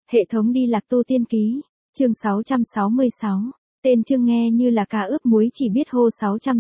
Hệ thống đi lạc tu tiên ký, chương 666, tên chương nghe như là cá ướp muối chỉ biết hô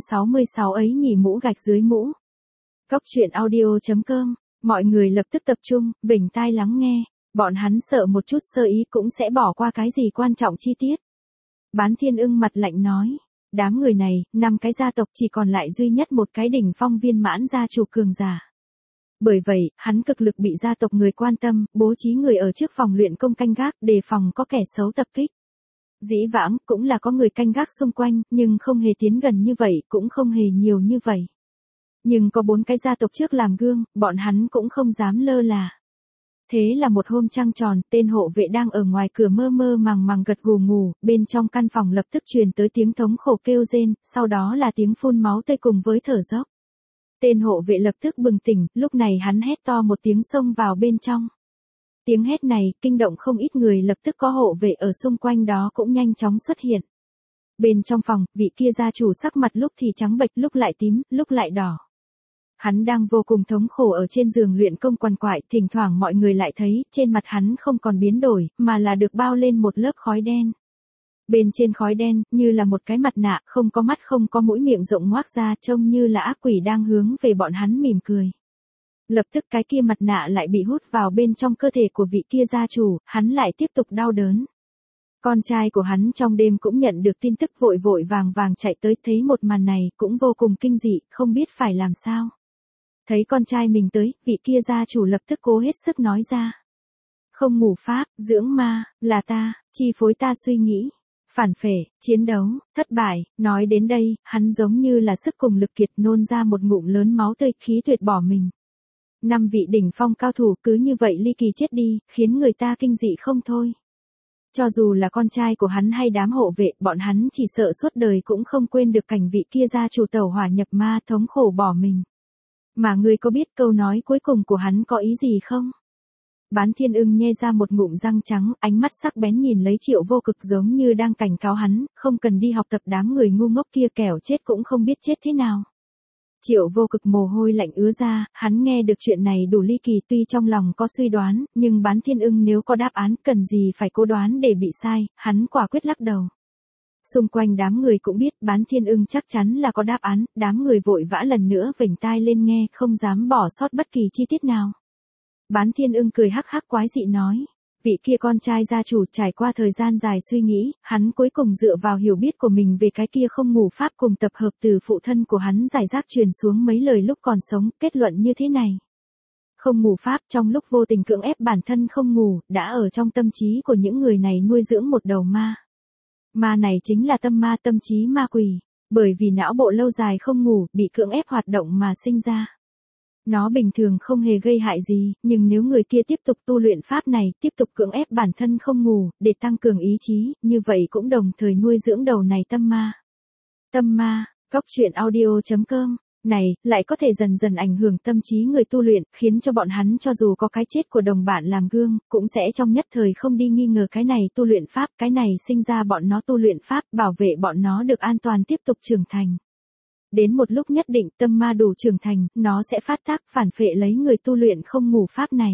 666 ấy nhỉ mũ gạch dưới mũ. Góc truyện audio.com, mọi người lập tức tập trung, vểnh tai lắng nghe, bọn hắn sợ một chút sơ ý cũng sẽ bỏ qua cái gì quan trọng chi tiết. Bán Thiên Ưng mặt lạnh nói, đám người này, 5 cái gia tộc chỉ còn lại duy nhất một cái đỉnh phong viên mãn gia chủ cường giả. Bởi vậy, hắn cực lực bị gia tộc người quan tâm, bố trí người ở trước phòng luyện công canh gác, đề phòng có kẻ xấu tập kích. Dĩ vãng, cũng là có người canh gác xung quanh, nhưng không hề tiến gần như vậy, cũng không hề nhiều như vậy. Nhưng có 4 cái gia tộc trước làm gương, bọn hắn cũng không dám lơ là. Thế là một hôm trăng tròn, tên hộ vệ đang ở ngoài cửa mơ mơ màng màng gật gù ngủ, bên trong căn phòng lập tức truyền tới tiếng thống khổ kêu rên, sau đó là tiếng phun máu tươi cùng với thở dốc. Tên hộ vệ lập tức bừng tỉnh, lúc này hắn hét to một tiếng xông vào bên trong. Tiếng hét này, kinh động không ít người, lập tức có hộ vệ ở xung quanh đó cũng nhanh chóng xuất hiện. Bên trong phòng, vị kia gia chủ sắc mặt lúc thì trắng bệch, lúc lại tím, lúc lại đỏ. Hắn đang vô cùng thống khổ ở trên giường luyện công quằn quại, thỉnh thoảng mọi người lại thấy, trên mặt hắn không còn biến đổi, mà là được bao lên một lớp khói đen. Bên trên khói đen, như là một cái mặt nạ, không có mắt không có mũi, miệng rộng ngoác ra, trông như là ác quỷ đang hướng về bọn hắn mỉm cười. Lập tức cái kia mặt nạ lại bị hút vào bên trong cơ thể của vị kia gia chủ, hắn lại tiếp tục đau đớn. Con trai của hắn trong đêm cũng nhận được tin tức, vội vội vàng vàng chạy tới, thấy một màn này, cũng vô cùng kinh dị, không biết phải làm sao. Thấy con trai mình tới, vị kia gia chủ lập tức cố hết sức nói ra. Không ngủ pháp, dưỡng ma, là ta, chi phối ta suy nghĩ. Phản phệ, chiến đấu, thất bại, nói đến đây, hắn giống như là sức cùng lực kiệt, nôn ra một ngụm lớn máu tươi, khí tuyệt bỏ mình. 5 vị đỉnh phong cao thủ cứ như vậy ly kỳ chết đi, khiến người ta kinh dị không thôi. Cho dù là con trai của hắn hay đám hộ vệ, bọn hắn chỉ sợ suốt đời cũng không quên được cảnh vị kia gia chủ tẩu hỏa nhập ma, thống khổ bỏ mình. Mà ngươi có biết câu nói cuối cùng của hắn có ý gì không? Bán Thiên Ưng nhe ra một ngụm răng trắng, ánh mắt sắc bén nhìn lấy Triệu Vô Cực, giống như đang cảnh cáo hắn, không cần đi học tập đám người ngu ngốc kia, kẻo chết cũng không biết chết thế nào. Triệu Vô Cực mồ hôi lạnh ứa ra, hắn nghe được chuyện này đủ ly kỳ, tuy trong lòng có suy đoán, nhưng Bán Thiên Ưng nếu có đáp án, cần gì phải cố đoán để bị sai, hắn quả quyết lắc đầu. Xung quanh đám người cũng biết Bán Thiên Ưng chắc chắn là có đáp án, đám người vội vã lần nữa vểnh tai lên nghe, không dám bỏ sót bất kỳ chi tiết nào. Bán Thiên Ưng cười hắc hắc quái dị nói, vị kia con trai gia chủ trải qua thời gian dài suy nghĩ, hắn cuối cùng dựa vào hiểu biết của mình về cái kia không ngủ pháp cùng tập hợp từ phụ thân của hắn giải rác truyền xuống mấy lời lúc còn sống, kết luận như thế này. Không ngủ pháp trong lúc vô tình cưỡng ép bản thân không ngủ, đã ở trong tâm trí của những người này nuôi dưỡng một đầu ma. Ma này chính là tâm ma, tâm trí ma quỷ, bởi vì não bộ lâu dài không ngủ, bị cưỡng ép hoạt động mà sinh ra. Nó bình thường không hề gây hại gì, nhưng nếu người kia tiếp tục tu luyện pháp này, tiếp tục cưỡng ép bản thân không ngủ, để tăng cường ý chí, như vậy cũng đồng thời nuôi dưỡng đầu này tâm ma. Tâm ma, góc truyện audio.com, này, lại có thể dần dần ảnh hưởng tâm trí người tu luyện, khiến cho bọn hắn cho dù có cái chết của đồng bạn làm gương, cũng sẽ trong nhất thời không đi nghi ngờ cái này tu luyện pháp, cái này sinh ra bọn nó tu luyện pháp, bảo vệ bọn nó được an toàn tiếp tục trưởng thành. Đến một lúc nhất định tâm ma đủ trưởng thành, nó sẽ phát tác phản phệ lấy người tu luyện không ngủ pháp này.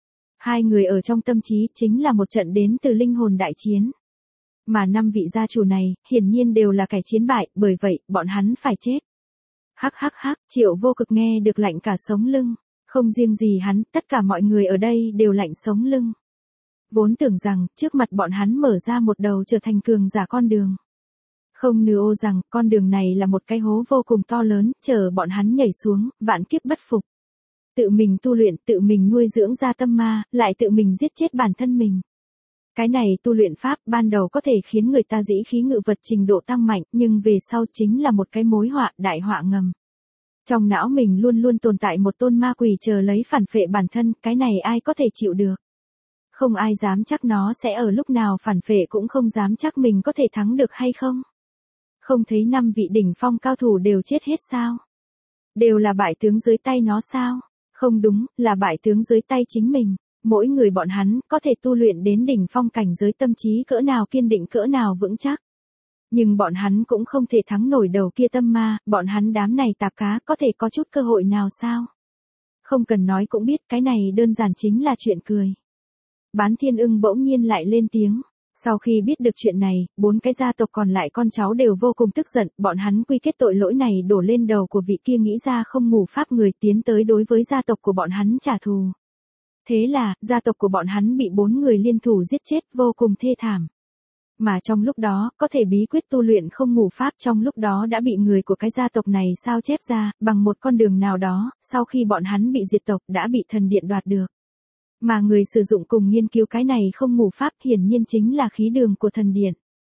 Hai người ở trong tâm trí chính là một trận đến từ linh hồn đại chiến. Mà 5 vị gia chủ này, hiển nhiên đều là kẻ chiến bại, bởi vậy, bọn hắn phải chết. Hắc hắc hắc, Triệu Vô Cực nghe được lạnh cả sống lưng. Không riêng gì hắn, tất cả mọi người ở đây đều lạnh sống lưng. Vốn tưởng rằng, trước mặt bọn hắn mở ra một đầu trở thành cường giả con đường. Không nư ô rằng, con đường này là một cái hố vô cùng to lớn, chờ bọn hắn nhảy xuống, vạn kiếp bất phục. Tự mình tu luyện, tự mình nuôi dưỡng ra tâm ma, lại tự mình giết chết bản thân mình. Cái này tu luyện pháp ban đầu có thể khiến người ta dĩ khí ngự vật trình độ tăng mạnh, nhưng về sau chính là một cái mối họa, đại họa ngầm. Trong não mình luôn luôn tồn tại một tôn ma quỷ chờ lấy phản phệ bản thân, cái này ai có thể chịu được. Không ai dám chắc nó sẽ ở lúc nào phản phệ, cũng không dám chắc mình có thể thắng được hay không. Không thấy 5 vị đỉnh phong cao thủ đều chết hết sao? Đều là bại tướng dưới tay nó sao? Không đúng, là bại tướng dưới tay chính mình. Mỗi người bọn hắn có thể tu luyện đến đỉnh phong cảnh giới, tâm trí cỡ nào kiên định, cỡ nào vững chắc. Nhưng bọn hắn cũng không thể thắng nổi đầu kia tâm ma, bọn hắn đám này tạp cá có thể có chút cơ hội nào sao? Không cần nói cũng biết cái này đơn giản chính là chuyện cười. Bán Thiên Ưng bỗng nhiên lại lên tiếng. Sau khi biết được chuyện này, 4 cái gia tộc còn lại con cháu đều vô cùng tức giận, bọn hắn quy kết tội lỗi này đổ lên đầu của vị kia nghĩ ra không ngủ pháp người tiến tới đối với gia tộc của bọn hắn trả thù. Thế là, gia tộc của bọn hắn bị 4 người liên thủ giết chết vô cùng thê thảm. Mà trong lúc đó, có thể bí quyết tu luyện không ngủ pháp trong lúc đó đã bị người của cái gia tộc này sao chép ra, bằng một con đường nào đó, sau khi bọn hắn bị diệt tộc đã bị thần điện đoạt được. Mà người sử dụng cùng nghiên cứu cái này không ngủ pháp hiển nhiên chính là khí đường của thần điện.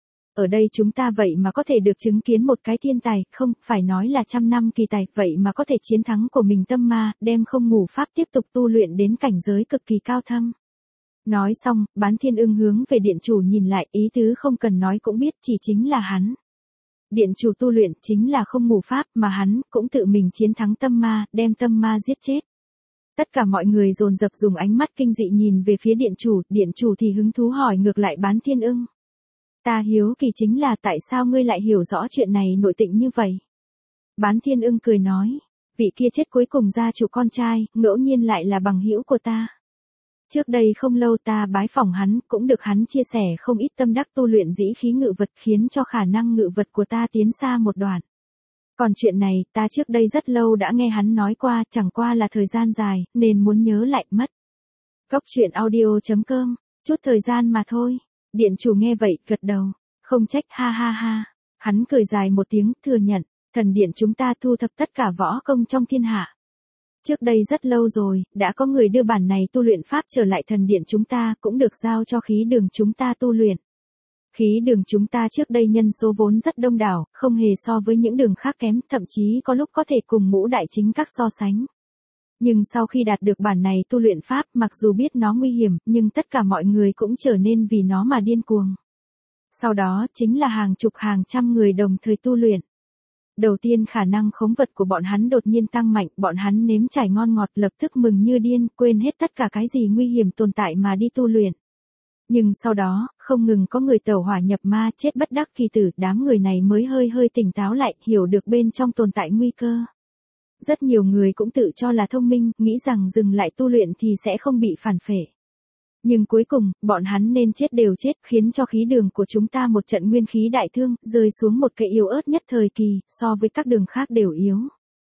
Ở đây chúng ta vậy mà có thể được chứng kiến một cái thiên tài, không, phải nói là 100 năm kỳ tài, vậy mà có thể chiến thắng của mình tâm ma, đem không ngủ pháp tiếp tục tu luyện đến cảnh giới cực kỳ cao thâm. Nói xong, Bán Thiên Ưng hướng về điện chủ nhìn lại, ý tứ không cần nói cũng biết chỉ chính là hắn. Điện chủ tu luyện chính là không ngủ pháp mà hắn cũng tự mình chiến thắng tâm ma, đem tâm ma giết chết. Tất cả mọi người dồn dập dùng ánh mắt kinh dị nhìn về phía điện chủ thì hứng thú hỏi ngược lại Bán Thiên Ưng. Ta hiếu kỳ chính là tại sao ngươi lại hiểu rõ chuyện này nội tình như vậy? Bán Thiên Ưng cười nói, vị kia chết cuối cùng gia chủ con trai, ngẫu nhiên lại là bằng hữu của ta. Trước đây không lâu ta bái phỏng hắn, cũng được hắn chia sẻ không ít tâm đắc tu luyện dĩ khí ngự vật khiến cho khả năng ngự vật của ta tiến xa một đoạn. Còn chuyện này, ta trước đây rất lâu đã nghe hắn nói qua, chẳng qua là thời gian dài, nên muốn nhớ lại mất. Cốc truyện audio.com, chút thời gian mà thôi. Điện chủ nghe vậy, gật đầu. Không trách, ha ha ha. Hắn cười dài một tiếng, thừa nhận, thần điện chúng ta thu thập tất cả võ công trong thiên hạ. Trước đây rất lâu rồi, đã có người đưa bản này tu luyện pháp trở lại thần điện chúng ta, cũng được giao cho khí đường chúng ta tu luyện. Khí đường chúng ta trước đây nhân số vốn rất đông đảo, không hề so với những đường khác kém, thậm chí có lúc có thể cùng ngũ đại chính các so sánh. Nhưng sau khi đạt được bản này tu luyện pháp, mặc dù biết nó nguy hiểm, nhưng tất cả mọi người cũng trở nên vì nó mà điên cuồng. Sau đó, chính là hàng chục hàng trăm người đồng thời tu luyện. Đầu tiên khả năng khống vật của bọn hắn đột nhiên tăng mạnh, bọn hắn nếm trải ngon ngọt lập tức mừng như điên, quên hết tất cả cái gì nguy hiểm tồn tại mà đi tu luyện. Nhưng sau đó, không ngừng có người tẩu hỏa nhập ma chết bất đắc kỳ tử, đám người này mới hơi tỉnh táo lại, hiểu được bên trong tồn tại nguy cơ. Rất nhiều người cũng tự cho là thông minh, nghĩ rằng dừng lại tu luyện thì sẽ không bị phản phệ. Nhưng cuối cùng, bọn hắn nên chết đều chết, khiến cho khí đường của chúng ta một trận nguyên khí đại thương, rơi xuống một cái yếu ớt nhất thời kỳ, so với các đường khác đều yếu.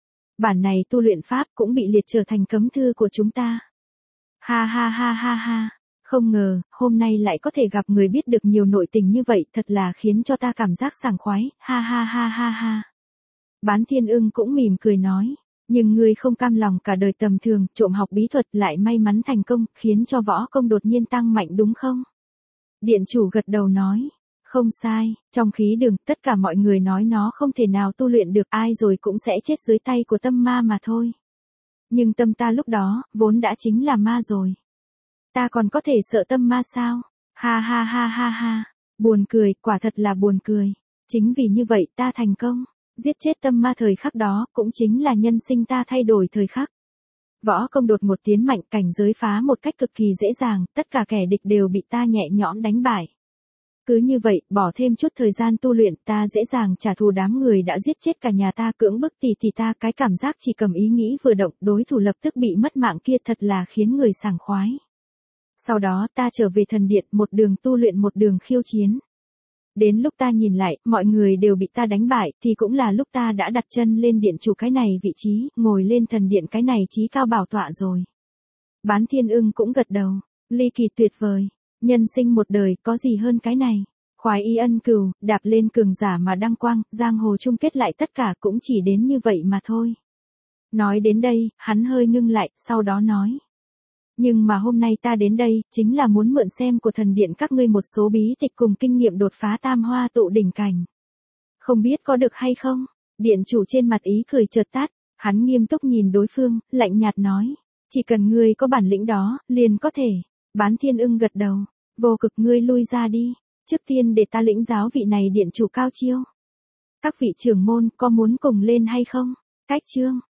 Bản này tu luyện pháp cũng bị liệt trở thành cấm thư của chúng ta. Ha ha ha ha ha. Không ngờ, hôm nay lại có thể gặp người biết được nhiều nội tình như vậy, thật là khiến cho ta cảm giác sảng khoái, ha ha ha ha ha. Bán Thiên Ưng cũng mỉm cười nói, nhưng ngươi không cam lòng cả đời tầm thường, trộm học bí thuật lại may mắn thành công, khiến cho võ công đột nhiên tăng mạnh đúng không? Điện chủ gật đầu nói, không sai, trong khí đường, tất cả mọi người nói nó không thể nào tu luyện được, ai rồi cũng sẽ chết dưới tay của tâm ma mà thôi. Nhưng tâm ta lúc đó, vốn đã chính là ma rồi. Ta còn có thể sợ tâm ma sao? Ha ha ha ha ha. Buồn cười, quả thật là buồn cười. Chính vì như vậy ta thành công. Giết chết tâm ma thời khắc đó, cũng chính là nhân sinh ta thay đổi thời khắc. Võ công đột ngột tiến mạnh, cảnh giới phá một cách cực kỳ dễ dàng, tất cả kẻ địch đều bị ta nhẹ nhõm đánh bại. Cứ như vậy, bỏ thêm chút thời gian tu luyện, ta dễ dàng trả thù đám người đã giết chết cả nhà ta, cưỡng bức tỷ ta, cái cảm giác chỉ cầm ý nghĩ vừa động, đối thủ lập tức bị mất mạng kia thật là khiến người sảng khoái. Sau đó ta trở về thần điện, một đường tu luyện một đường khiêu chiến. Đến lúc ta nhìn lại, mọi người đều bị ta đánh bại, thì cũng là lúc ta đã đặt chân lên điện chủ cái này vị trí, ngồi lên thần điện cái này chí cao bảo tọa rồi. Bán Thiên Ưng cũng gật đầu, ly kỳ tuyệt vời, nhân sinh một đời, có gì hơn cái này. Khoái y ân cừu, đạp lên cường giả mà đăng quang, giang hồ chung kết lại tất cả cũng chỉ đến như vậy mà thôi. Nói đến đây, hắn hơi ngưng lại, sau đó nói. Nhưng mà hôm nay ta đến đây, chính là muốn mượn xem của thần điện các ngươi một số bí tịch cùng kinh nghiệm đột phá tam hoa tụ đỉnh cảnh. Không biết có được hay không? Điện chủ trên mặt ý cười chợt tắt, hắn nghiêm túc nhìn đối phương, lạnh nhạt nói. Chỉ cần ngươi có bản lĩnh đó, liền có thể. Bán Thiên Ưng gật đầu. Vô cực ngươi lui ra đi. Trước tiên để ta lĩnh giáo vị này điện chủ cao chiêu. Các vị trưởng môn có muốn cùng lên hay không? Cách chương.